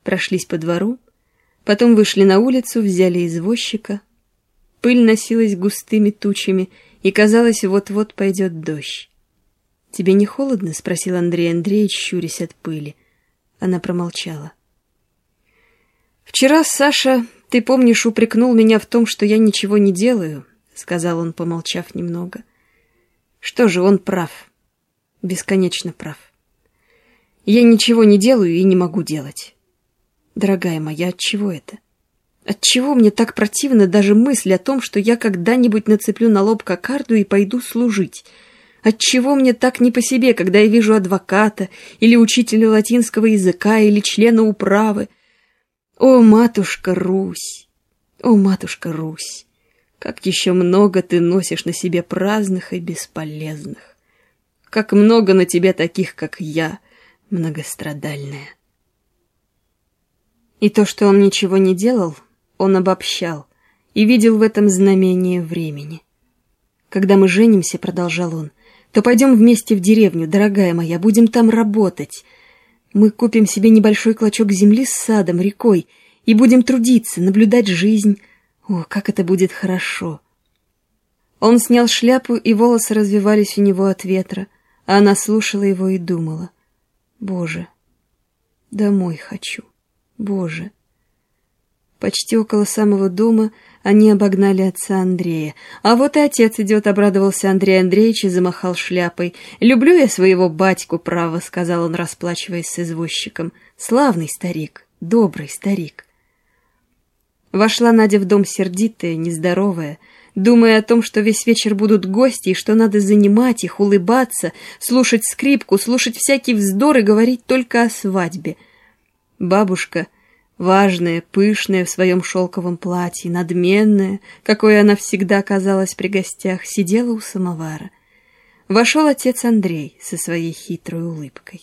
прошлись по двору, потом вышли на улицу, взяли извозчика. Пыль носилась густыми тучами, и, казалось, вот-вот пойдет дождь. «Тебе не холодно?» — спросил Андрей Андреевич, щурясь от пыли. Она промолчала. «Вчера, Саша, ты, помнишь, упрекнул меня в том, что я ничего не делаю», — сказал он, помолчав немного. «Что же, он прав. Бесконечно прав. Я ничего не делаю и не могу делать. Дорогая моя, отчего это? Отчего мне так противна даже мысль о том, что я когда-нибудь нацеплю на лоб кокарду и пойду служить? Отчего мне так не по себе, когда я вижу адвоката, или учителя латинского языка, или члена управы? О, матушка Русь! О, матушка Русь! Как еще много ты носишь на себе праздных и бесполезных! Как много на тебе таких, как я, многострадальная!» И то, что он ничего не делал, он обобщал и видел в этом знамение времени. «Когда мы женимся, — продолжал он, — то пойдем вместе в деревню, дорогая моя, будем там работать. Мы купим себе небольшой клочок земли с садом, рекой, и будем трудиться, наблюдать жизнь. О, как это будет хорошо!» Он снял шляпу, и волосы развивались у него от ветра, а она слушала его и думала: «Боже, домой хочу, Боже». Почти около самого дома они обогнали отца Андрея. «А вот и отец идет», — обрадовался Андрей Андреевич и замахал шляпой. «Люблю я своего батьку, право», — сказал он, расплачиваясь с извозчиком. «Славный старик, добрый старик». Вошла Надя в дом сердитая, нездоровая, думая о том, что весь вечер будут гости, и что надо занимать их, улыбаться, слушать скрипку, слушать всякий вздор и говорить только о свадьбе. Бабушка, важная, пышная в своем шелковом платье, надменная, какой она всегда казалась при гостях, сидела у самовара. Вошел отец Андрей со своей хитрой улыбкой.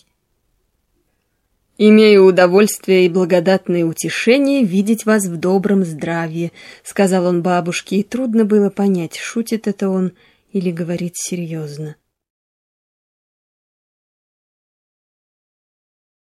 «Имею удовольствие и благодатное утешение видеть вас в добром здравии», — сказал он бабушке, и трудно было понять, шутит это он или говорит серьезно.